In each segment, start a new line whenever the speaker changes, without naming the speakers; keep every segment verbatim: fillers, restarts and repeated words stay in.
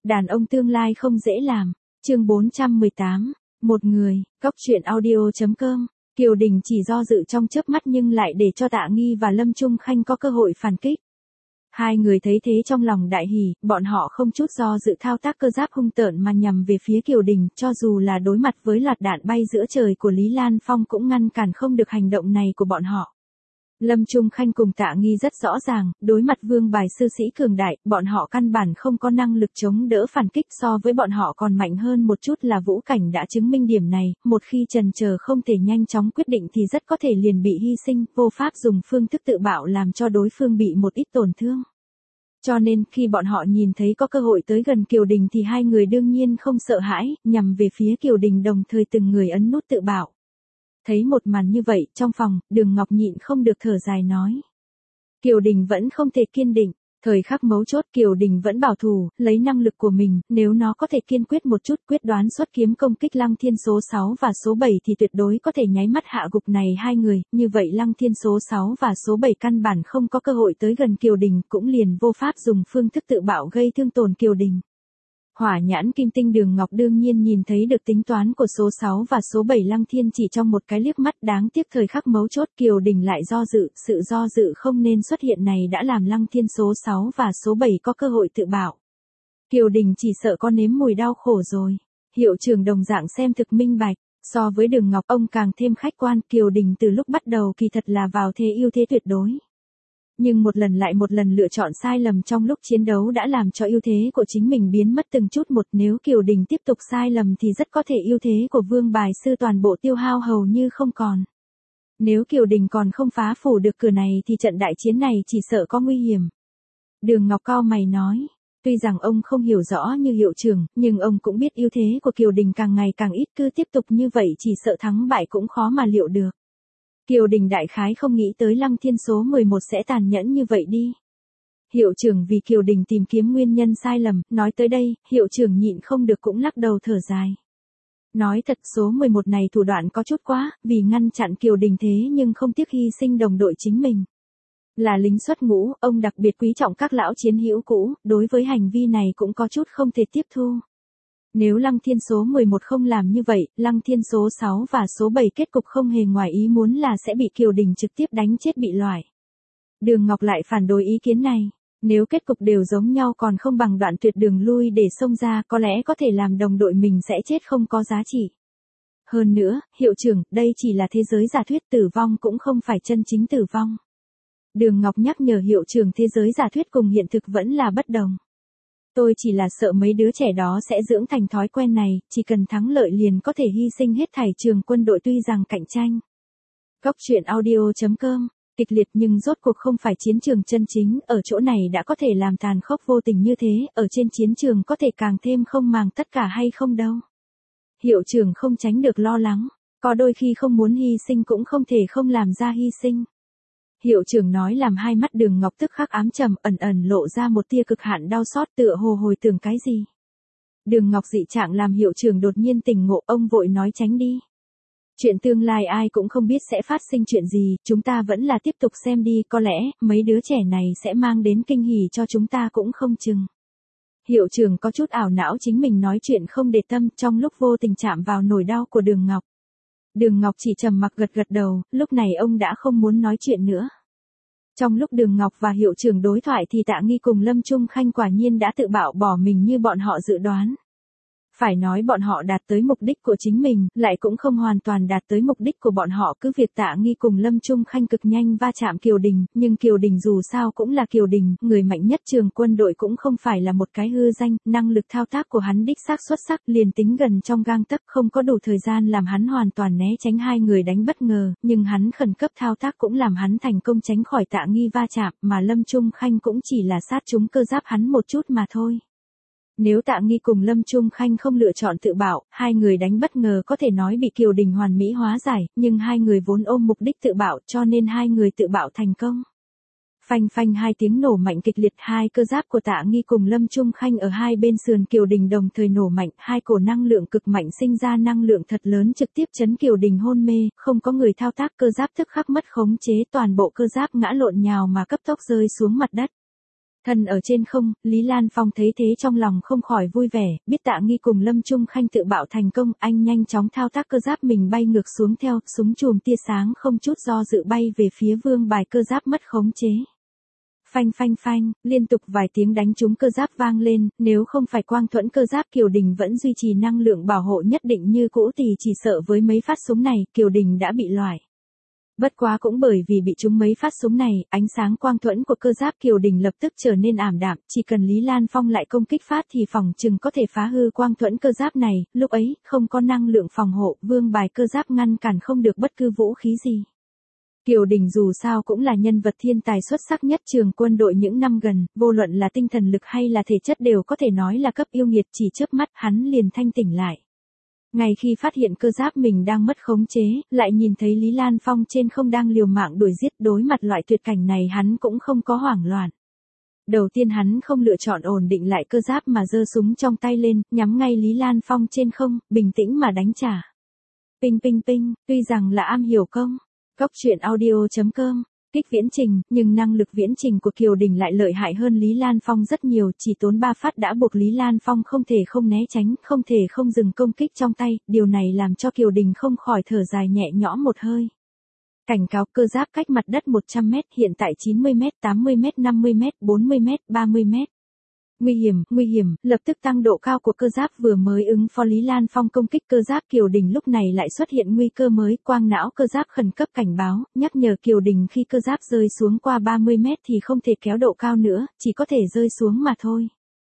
Đàn ông tương lai không dễ làm. Chương bốn trăm mười tám. Một người. Góc truyện audio chấm com. Kiều Đình chỉ do dự trong chớp mắt nhưng lại để cho Tạ Nghi và Lâm Trung Khanh có cơ hội phản kích. Hai người thấy thế trong lòng đại hỉ, bọn họ không chút do dự thao tác cơ giáp hung tợn mà nhằm về phía Kiều Đình, cho dù là đối mặt với loạt đạn bay giữa trời của Lý Lan Phong cũng ngăn cản không được hành động này của bọn họ. Lâm Trung Khanh cùng Tạ Nghi rất rõ ràng, đối mặt vương bài sư sĩ cường đại, bọn họ căn bản không có năng lực chống đỡ phản kích, so với bọn họ còn mạnh hơn một chút là Vũ Cảnh đã chứng minh điểm này, một khi trần chờ không thể nhanh chóng quyết định thì rất có thể liền bị hy sinh, vô pháp dùng phương thức tự bạo làm cho đối phương bị một ít tổn thương. Cho nên, khi bọn họ nhìn thấy có cơ hội tới gần Kiều Đình thì hai người đương nhiên không sợ hãi, nhằm về phía Kiều Đình đồng thời từng người ấn nút tự bạo. Thấy một màn như vậy, trong phòng, Đường Ngọc nhịn không được thở dài nói. Kiều Đình vẫn không thể kiên định, thời khắc mấu chốt Kiều Đình vẫn bảo thủ, lấy năng lực của mình, nếu nó có thể kiên quyết một chút quyết đoán xuất kiếm công kích Lăng Thiên số sáu và số bảy thì tuyệt đối có thể nháy mắt hạ gục này hai người, như vậy Lăng Thiên số sáu và số bảy căn bản không có cơ hội tới gần Kiều Đình, cũng liền vô pháp dùng phương thức tự bạo gây thương tổn Kiều Đình. Hỏa nhãn kim tinh Đường Ngọc đương nhiên nhìn thấy được tính toán của số sáu và số bảy Lăng Thiên chỉ trong một cái liếc mắt, đáng tiếc thời khắc mấu chốt Kiều Đình lại do dự, sự do dự không nên xuất hiện này đã làm Lăng Thiên số sáu và số bảy có cơ hội tự bạo. Kiều Đình chỉ sợ có nếm mùi đau khổ rồi. Hiệu trưởng đồng dạng xem thực minh bạch, so với Đường Ngọc ông càng thêm khách quan, Kiều Đình từ lúc bắt đầu kỳ thật là vào thế ưu thế tuyệt đối. Nhưng một lần lại một lần lựa chọn sai lầm trong lúc chiến đấu đã làm cho ưu thế của chính mình biến mất từng chút một, nếu Kiều Đình tiếp tục sai lầm thì rất có thể ưu thế của vương bài sư toàn bộ tiêu hao hầu như không còn. Nếu Kiều Đình còn không phá phủ được cửa này thì trận đại chiến này chỉ sợ có nguy hiểm. Đường Ngọc cau mày nói, tuy rằng ông không hiểu rõ như hiệu trưởng, nhưng ông cũng biết ưu thế của Kiều Đình càng ngày càng ít, cứ tiếp tục như vậy chỉ sợ thắng bại cũng khó mà liệu được. Kiều Đình đại khái không nghĩ tới Lăng Thiên số mười một sẽ tàn nhẫn như vậy đi. Hiệu trưởng vì Kiều Đình tìm kiếm nguyên nhân sai lầm, nói tới đây, hiệu trưởng nhịn không được cũng lắc đầu thở dài. Nói thật số mười một này thủ đoạn có chút quá, vì ngăn chặn Kiều Đình thế nhưng không tiếc hy sinh đồng đội chính mình. Là lính xuất ngũ, ông đặc biệt quý trọng các lão chiến hữu cũ, đối với hành vi này cũng có chút không thể tiếp thu. Nếu Lăng Thiên số mười một không làm như vậy, Lăng Thiên số sáu và số bảy kết cục không hề ngoài ý muốn là sẽ bị Kiều Đình trực tiếp đánh chết bị loại. Đường Ngọc lại phản đối ý kiến này, nếu kết cục đều giống nhau còn không bằng đoạn tuyệt đường lui để xông ra, có lẽ có thể làm đồng đội mình sẽ chết không có giá trị. Hơn nữa, hiệu trưởng, đây chỉ là thế giới giả thuyết, tử vong cũng không phải chân chính tử vong. Đường Ngọc nhắc nhở hiệu trưởng thế giới giả thuyết cùng hiện thực vẫn là bất đồng. Tôi chỉ là sợ mấy đứa trẻ đó sẽ dưỡng thành thói quen này, chỉ cần thắng lợi liền có thể hy sinh hết thảy trường quân đội tuy rằng cạnh tranh. Góc truyện audio chấm com, kịch liệt nhưng rốt cuộc không phải chiến trường chân chính, ở chỗ này đã có thể làm tàn khốc vô tình như thế, ở trên chiến trường có thể càng thêm không màng tất cả hay không đâu. Hiệu trưởng không tránh được lo lắng, có đôi khi không muốn hy sinh cũng không thể không làm ra hy sinh. Hiệu trưởng nói làm hai mắt Đường Ngọc tức khắc ám trầm, ẩn ẩn lộ ra một tia cực hạn đau xót, tựa hồ hồi tưởng cái gì. Đường Ngọc dị trạng làm hiệu trưởng đột nhiên tỉnh ngộ, ông vội nói tránh đi. Chuyện tương lai ai cũng không biết sẽ phát sinh chuyện gì, chúng ta vẫn là tiếp tục xem đi, có lẽ mấy đứa trẻ này sẽ mang đến kinh hỉ cho chúng ta cũng không chừng. Hiệu trưởng có chút ảo não chính mình nói chuyện không để tâm, trong lúc vô tình chạm vào nỗi đau của Đường Ngọc. Đường Ngọc chỉ trầm mặc gật gật đầu, lúc này ông đã không muốn nói chuyện nữa. Trong lúc Đường Ngọc và hiệu trưởng đối thoại thì Tạ Nghi cùng Lâm Trung Khanh quả nhiên đã tự bạo bỏ mình như bọn họ dự đoán. Phải nói bọn họ đạt tới mục đích của chính mình, lại cũng không hoàn toàn đạt tới mục đích của bọn họ, cứ việc Tạ Nghi cùng Lâm Trung Khanh cực nhanh va chạm Kiều Đình, nhưng Kiều Đình dù sao cũng là Kiều Đình, người mạnh nhất trường quân đội cũng không phải là một cái hư danh, năng lực thao tác của hắn đích xác xuất sắc, liền tính gần trong gang tấc không có đủ thời gian làm hắn hoàn toàn né tránh hai người đánh bất ngờ, nhưng hắn khẩn cấp thao tác cũng làm hắn thành công tránh khỏi Tạ Nghi va chạm, mà Lâm Trung Khanh cũng chỉ là sát trúng cơ giáp hắn một chút mà thôi. Nếu Tạ Nghi cùng Lâm Trung Khanh không lựa chọn tự bạo, hai người đánh bất ngờ có thể nói bị Kiều Đình hoàn mỹ hóa giải, nhưng hai người vốn ôm mục đích tự bạo cho nên hai người tự bạo thành công. Phanh phanh hai tiếng nổ mạnh kịch liệt, hai cơ giáp của Tạ Nghi cùng Lâm Trung Khanh ở hai bên sườn Kiều Đình đồng thời nổ mạnh, hai cổ năng lượng cực mạnh sinh ra năng lượng thật lớn trực tiếp chấn Kiều Đình hôn mê, không có người thao tác cơ giáp tức khắc mất khống chế, toàn bộ cơ giáp ngã lộn nhào mà cấp tốc rơi xuống mặt đất. Thân ở trên không, Lý Lan Phong thấy thế trong lòng không khỏi vui vẻ, biết Tạ Nghi cùng Lâm Trung Khanh tự bạo thành công, anh nhanh chóng thao tác cơ giáp mình bay ngược xuống theo, súng chùm tia sáng không chút do dự bay về phía vương bài cơ giáp mất khống chế. Phanh phanh phanh, liên tục vài tiếng đánh trúng cơ giáp vang lên, nếu không phải quang thuẫn cơ giáp Kiều Đình vẫn duy trì năng lượng bảo hộ nhất định như cũ thì chỉ sợ với mấy phát súng này, Kiều Đình đã bị loại. Bất quá cũng bởi vì bị trúng mấy phát súng này, ánh sáng quang thuẫn của cơ giáp Kiều Đình lập tức trở nên ảm đạm, chỉ cần Lý Lan Phong lại công kích phát thì phòng chừng có thể phá hư quang thuẫn cơ giáp này, lúc ấy, không có năng lượng phòng hộ, vương bài cơ giáp ngăn cản không được bất cứ vũ khí gì. Kiều Đình dù sao cũng là nhân vật thiên tài xuất sắc nhất trường quân đội những năm gần, vô luận là tinh thần lực hay là thể chất đều có thể nói là cấp yêu nghiệt, chỉ chớp mắt hắn liền thanh tỉnh lại. Ngay khi phát hiện cơ giáp mình đang mất khống chế, lại nhìn thấy Lý Lan Phong trên không đang liều mạng đuổi giết, đối mặt loại tuyệt cảnh này hắn cũng không có hoảng loạn. Đầu tiên hắn không lựa chọn ổn định lại cơ giáp mà giơ súng trong tay lên, nhắm ngay Lý Lan Phong trên không, bình tĩnh mà đánh trả. Ping ping ping, tuy rằng là am hiểu công, Cóc truyện audio chấm com, kích viễn trình, nhưng năng lực viễn trình của Kiều Đình lại lợi hại hơn Lý Lan Phong rất nhiều, chỉ tốn ba phát đã buộc Lý Lan Phong không thể không né tránh, không thể không dừng công kích trong tay, điều này làm cho Kiều Đình không khỏi thở dài nhẹ nhõm một hơi. Cảnh cáo cơ giáp cách mặt đất một trăm mét, hiện tại chín mươi mét, tám mươi mét, năm mươi mét, bốn mươi mét, ba mươi mét. Nguy hiểm, nguy hiểm, lập tức tăng độ cao của cơ giáp vừa mới ứng phó Lý Lan Phong công kích cơ giáp Kiều Đình lúc này lại xuất hiện nguy cơ mới, quang não cơ giáp khẩn cấp cảnh báo, nhắc nhở Kiều Đình khi cơ giáp rơi xuống qua ba mươi mét thì không thể kéo độ cao nữa, chỉ có thể rơi xuống mà thôi.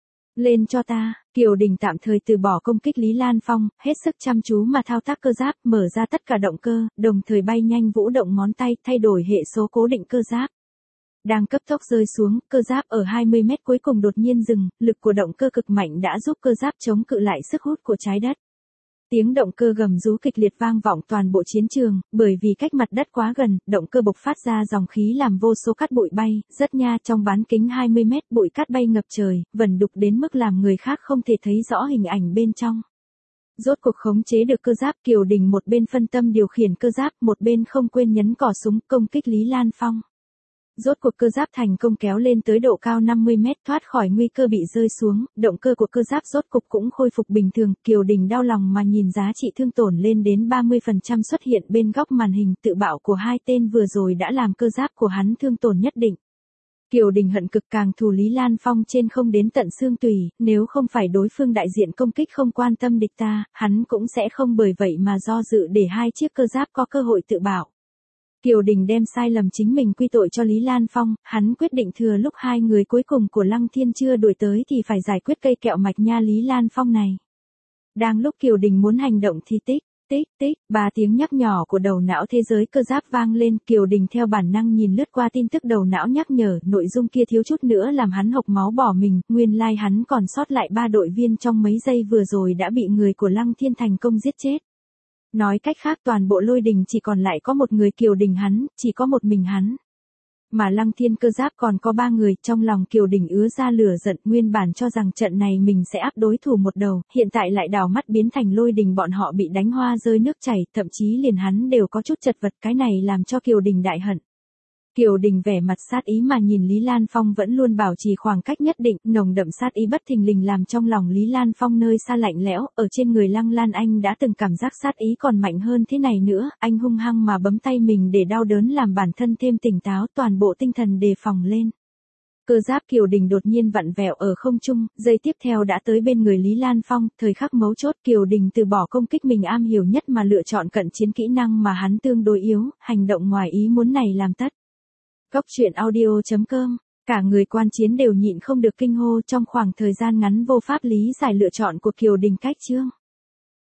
Lên cho ta, Kiều Đình tạm thời từ bỏ công kích Lý Lan Phong, hết sức chăm chú mà thao tác cơ giáp, mở ra tất cả động cơ, đồng thời bay nhanh vũ động ngón tay, thay đổi hệ số cố định cơ giáp. Đang cấp tốc rơi xuống, cơ giáp ở hai mươi mét cuối cùng đột nhiên dừng, lực của động cơ cực mạnh đã giúp cơ giáp chống cự lại sức hút của trái đất. Tiếng động cơ gầm rú kịch liệt vang vọng toàn bộ chiến trường, bởi vì cách mặt đất quá gần, động cơ bộc phát ra dòng khí làm vô số cát bụi bay, rất nha, trong bán kính hai mươi mét bụi cát bay ngập trời, vẩn đục đến mức làm người khác không thể thấy rõ hình ảnh bên trong. Rốt cuộc khống chế được cơ giáp, Kiều Đình một bên phân tâm điều khiển cơ giáp, một bên không quên nhấn cò súng công kích Lý Lan Phong. Rốt cuộc cơ giáp thành công kéo lên tới độ cao năm mươi mét, thoát khỏi nguy cơ bị rơi xuống, động cơ của cơ giáp rốt cục cũng khôi phục bình thường, Kiều Đình đau lòng mà nhìn giá trị thương tổn lên đến ba mươi phần trăm xuất hiện bên góc màn hình, tự bạo của hai tên vừa rồi đã làm cơ giáp của hắn thương tổn nhất định. Kiều Đình hận cực càng thù Lý Lan Phong trên không đến tận xương tủy, nếu không phải đối phương đại diện công kích không quan tâm địch ta, hắn cũng sẽ không bởi vậy mà do dự để hai chiếc cơ giáp có cơ hội tự bạo. Kiều Đình đem sai lầm chính mình quy tội cho Lý Lan Phong, hắn quyết định thừa lúc hai người cuối cùng của Lăng Thiên chưa đuổi tới thì phải giải quyết cây kẹo mạch nha Lý Lan Phong này. Đang lúc Kiều Đình muốn hành động thì tích, tích, tích, ba tiếng nhắc nhỏ của đầu não thế giới cơ giáp vang lên, Kiều Đình theo bản năng nhìn lướt qua tin tức đầu não nhắc nhở, nội dung kia thiếu chút nữa làm hắn hộc máu bỏ mình, nguyên lai like hắn còn sót lại ba đội viên trong mấy giây vừa rồi đã bị người của Lăng Thiên thành công giết chết. Nói cách khác toàn bộ Lôi Đình chỉ còn lại có một người, Kiều Đình hắn, chỉ có một mình hắn. Mà Lăng Thiên cơ giáp còn có ba người, trong lòng Kiều Đình ứa ra lửa giận, nguyên bản cho rằng trận này mình sẽ áp đối thủ một đầu, hiện tại lại đảo mắt biến thành Lôi Đình bọn họ bị đánh hoa rơi nước chảy, thậm chí liền hắn đều có chút chật vật, cái này làm cho Kiều Đình đại hận. Kiều Đình vẻ mặt sát ý mà nhìn Lý Lan Phong vẫn luôn bảo trì khoảng cách nhất định, nồng đậm sát ý bất thình lình làm trong lòng Lý Lan Phong nơi xa lạnh lẽo, ở trên người Lăng Lan Anh đã từng cảm giác sát ý còn mạnh hơn thế này nữa, anh hung hăng mà bấm tay mình để đau đớn làm bản thân thêm tỉnh táo, toàn bộ tinh thần đề phòng lên. Cơ giáp Kiều Đình đột nhiên vặn vẹo ở không trung, giây tiếp theo đã tới bên người Lý Lan Phong, thời khắc mấu chốt Kiều Đình từ bỏ công kích mình am hiểu nhất mà lựa chọn cận chiến kỹ năng mà hắn tương đối yếu, hành động ngoài ý muốn này làm tất. Cóc truyện audio chấm com, cả người quan chiến đều nhịn không được kinh hô, trong khoảng thời gian ngắn vô pháp lý giải lựa chọn của Kiều Đình cách chương.